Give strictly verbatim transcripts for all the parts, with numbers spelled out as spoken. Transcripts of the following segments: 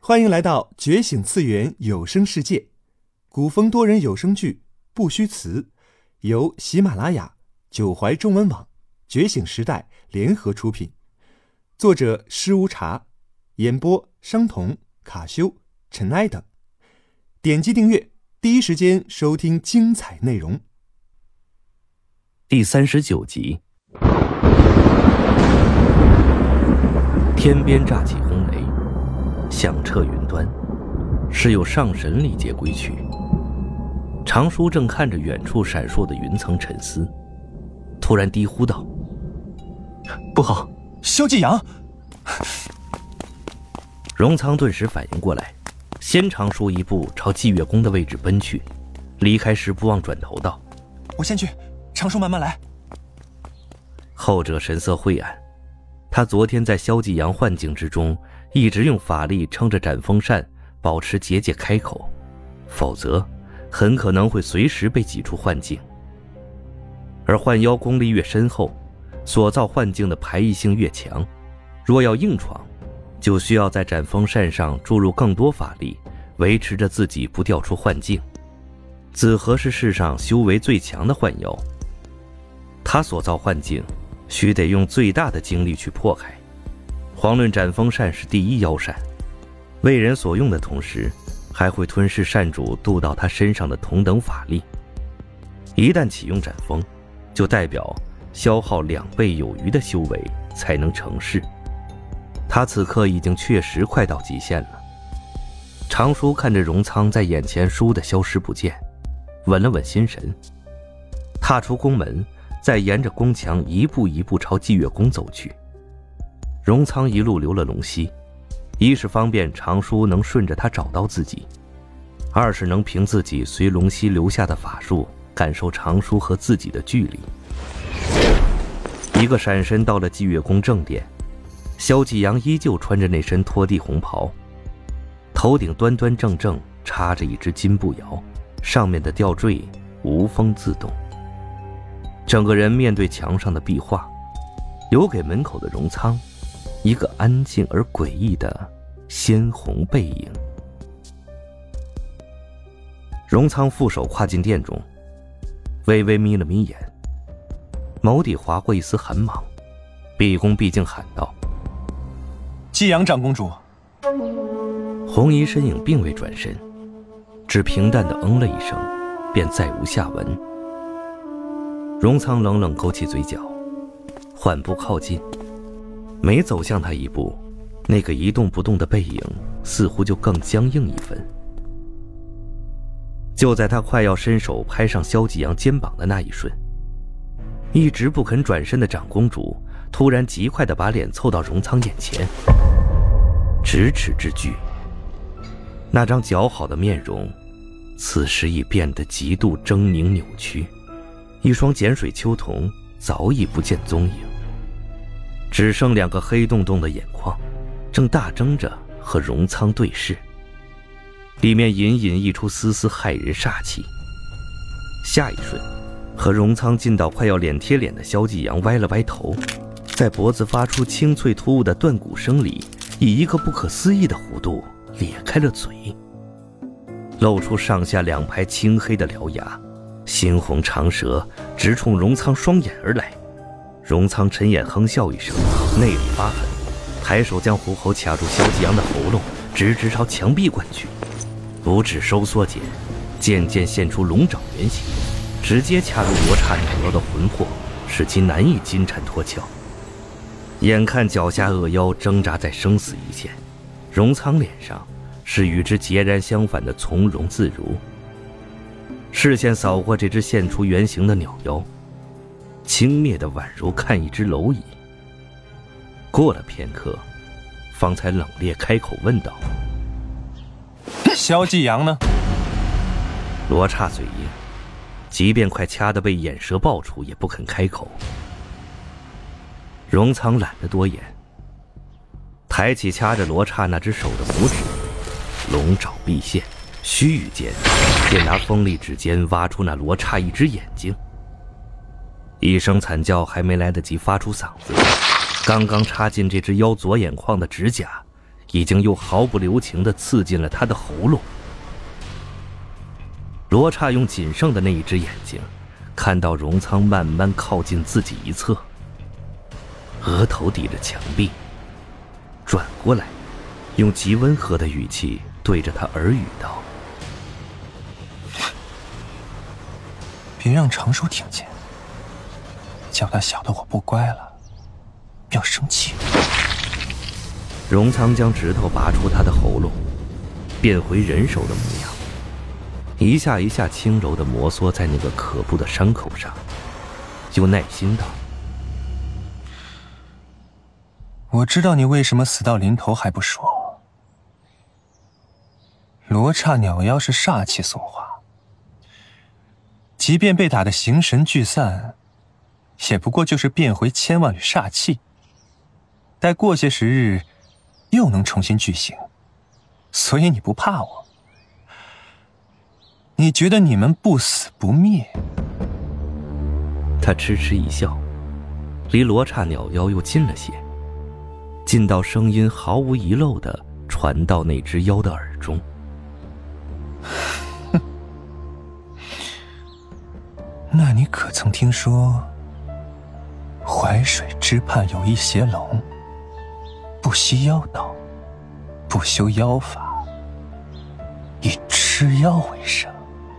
欢迎来到觉醒次元有声世界，古风多人有声剧不虚词，由喜马拉雅、九怀中文网、觉醒时代联合出品，作者施无茶，演播商童、卡修、尘埃等。点击订阅，第一时间收听精彩内容。 第三十九集。天边乍起轰雷，响彻云端，是有上神历劫归去。常叔正看着远处闪烁的云层沉思，突然低呼道： 不好，萧继阳！ 荣仓顿时反应过来，先常叔一步朝祭月宫的位置奔去，离开时不忘转头道： 我先去，常叔慢慢来。 后者神色晦暗，他昨天在萧继阳幻境之中一直用法力撑着斩风扇，保持结界开口，否则很可能会随时被挤出幻境。而幻妖功力越深厚，所造幻境的排异性越强，若要硬闯，就需要在斩风扇上注入更多法力，维持着自己不掉出幻境。子和是世上修为最强的幻妖，他所造幻境须得用最大的精力去破开。遑论斩风扇是第一妖扇，为人所用的同时，还会吞噬扇主渡到他身上的同等法力。一旦启用斩风，就代表消耗两倍有余的修为才能成事。他此刻已经确实快到极限了。常叔看着荣仓在眼前倏地消失不见，稳了稳心神，踏出宫门，再沿着宫墙一步一步朝祭月宫走去。荣仓一路留了龙息，一是方便常叔能顺着他找到自己，二是能凭自己随龙息留下的法术感受常叔和自己的距离。一个闪身到了祭月宫正殿，萧继阳依旧穿着那身拖地红袍，头顶端端正正插着一只金步摇，上面的吊坠无风自动。整个人面对墙上的壁画，留给门口的荣仓一个安静而诡异的鲜红背影。荣仓负手跨进殿中，微微眯了眯眼，眸底划过一丝寒芒，毕恭毕敬喊道： 继阳长公主。 红衣身影并未转身，只平淡地嗯了一声，便再无下文。荣仓冷冷勾起嘴角，缓步靠近，每走向他一步，那个一动不动的背影似乎就更僵硬一分。就在他快要伸手拍上萧继阳肩膀的那一瞬，一直不肯转身的长公主突然极快地把脸凑到荣仓眼前，咫尺之距，那张姣好的面容此时已变得极度狰狞扭曲，一双碱水秋瞳早已不见踪影，只剩两个黑洞洞的眼眶正大睁着和荣仓对视，里面隐隐溢出丝丝骇人煞气。下一瞬，和荣仓近到快要脸贴脸的萧继阳歪了歪头，在脖子发出清脆突兀的断骨声里，以一个不可思议的弧度咧开了嘴，露出上下两排青黑的獠牙，猩红长舌直冲荣仓双眼而来。荣仓沉眼哼笑一声，内里发狠，抬手将虎口卡住萧继阳的喉咙，直直朝墙壁灌去。五指收缩间，渐渐现出龙爪原形，直接掐入罗刹鸟妖的魂魄，使其难以金蝉脱壳。眼看脚下恶妖挣扎在生死一线，荣仓脸上是与之截然相反的从容自如。视线扫过这只现出原形的鸟妖，轻蔑的宛如看一只蝼蚁。过了片刻，方才冷冽开口问道： 萧继阳呢？ 罗刹嘴硬，即便快掐得被眼舌爆出，也不肯开口。荣仓懒得多言，抬起掐着罗刹那只手的拇指，龙爪毕现，须臾间便拿锋利指尖挖出那罗刹一只眼睛。一声惨叫还没来得及发出嗓子，刚刚插进这只妖左眼眶的指甲已经又毫不留情地刺进了他的喉咙。罗刹用仅剩的那一只眼睛看到荣仓慢慢靠近自己一侧，额头抵着墙壁，转过来用极温和的语气对着他耳语道： 别让常叔听见，叫他晓得我不乖了，要生气。 荣仓将指头拔出他的喉咙，变回人手的模样，一下一下轻柔地摩挲在那个可怖的伤口上，又耐心道： 我知道你为什么死到临头还不说。罗刹鸟妖是煞气所化，即便被打得形神俱散，也不过就是变回千万缕煞气，待过些时日又能重新聚形，所以你不怕我。你觉得你们不死不灭？ 他痴痴一笑，离罗刹鸟妖又近了些，近到声音毫无遗漏地传到那只妖的耳中。 那你可曾听说淮水之畔有一邪龙，不惜妖道，不修妖法，以吃妖为生，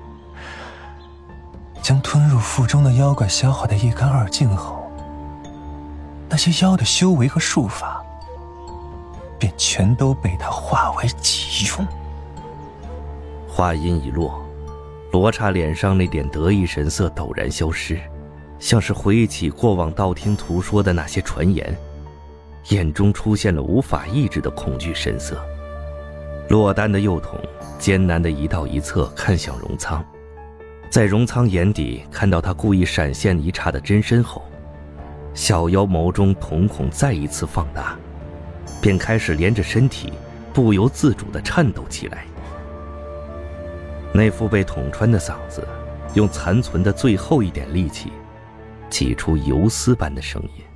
将吞入腹中的妖怪消化得一干二净后，那些妖的修为和术法便全都被他化为己用。 话音一落，罗刹脸上那点得意神色陡然消失，像是回忆起过往道听途说的那些传言，眼中出现了无法抑制的恐惧神色。落单的幼童艰难地移到一侧，看向荣仓，在荣仓眼底看到他故意闪现一刹的真身后，小妖眸中瞳孔再一次放大，便开始连着身体不由自主地颤抖起来。那副被捅穿的嗓子用残存的最后一点力气挤出游丝般的声音：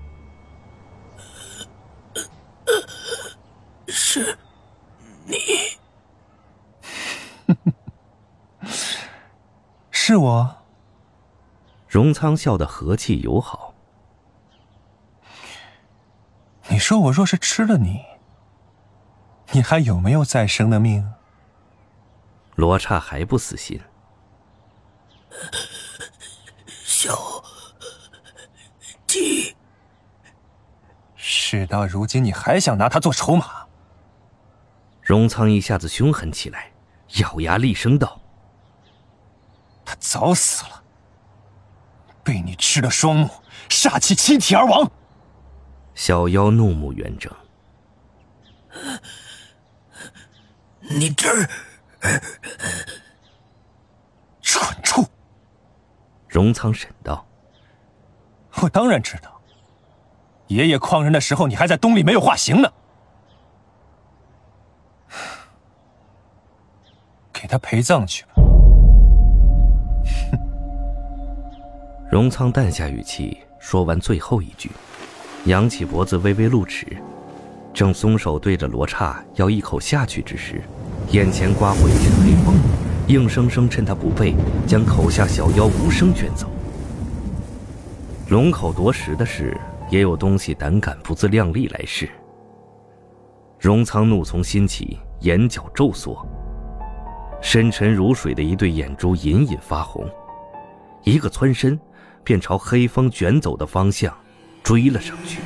是你。 是我。 荣仓笑得和气友好。 你说我若是吃了你，你还有没有再生的命？ 罗刹还不死心。 小鸡。 事到如今，你还想拿他做筹码？ 荣仓一下子凶狠起来，咬牙厉声道： 他早死了，被你吃了双目，煞气侵体而亡。 小妖怒目圆睁： 你这儿蠢畜！ 荣仓审道： 我当然知道，爷爷诓人的时候，你还在东里没有化形呢。给他陪葬去吧。 荣仓淡下语气说完最后一句，扬起脖子微微露齿，正松手对着罗刹要一口下去之时，眼前刮过一阵黑风，硬生生趁他不备，将口下小妖无声卷走。龙口夺食的事，也有东西胆敢不自量力来试。荣仓怒从心起，眼角骤缩，深沉如水的一对眼珠隐隐发红，一个蹿身便朝黑风卷走的方向追了上去。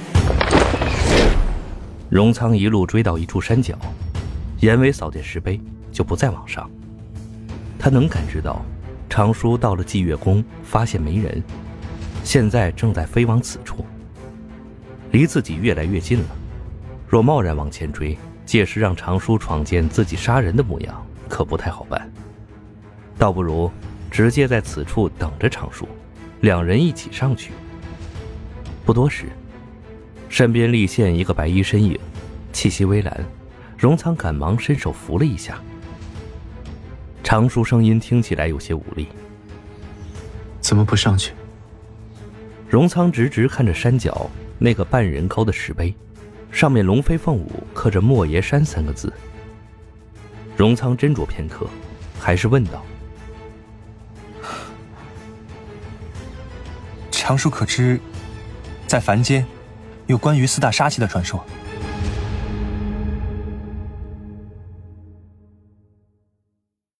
荣仓一路追到一处山脚，眼尾扫见石碑，就不再往上。他能感知到常叔到了祭月宫，发现没人，现在正在飞往此处，离自己越来越近了。若贸然往前追，届时让常叔闯见自己杀人的模样，可不太好办。倒不如直接在此处等着常叔，两人一起上去。不多时，山边立现一个白衣身影，气息微澜。荣仓赶忙伸手扶了一下。常叔声音听起来有些无力： 怎么不上去？ 荣仓直直看着山脚那个半人高的石碑， 上面龙飞凤舞刻着莫邪山三个字。荣仓斟酌片刻，还是问道： 常叔可知，在凡间有关于四大杀器的传说？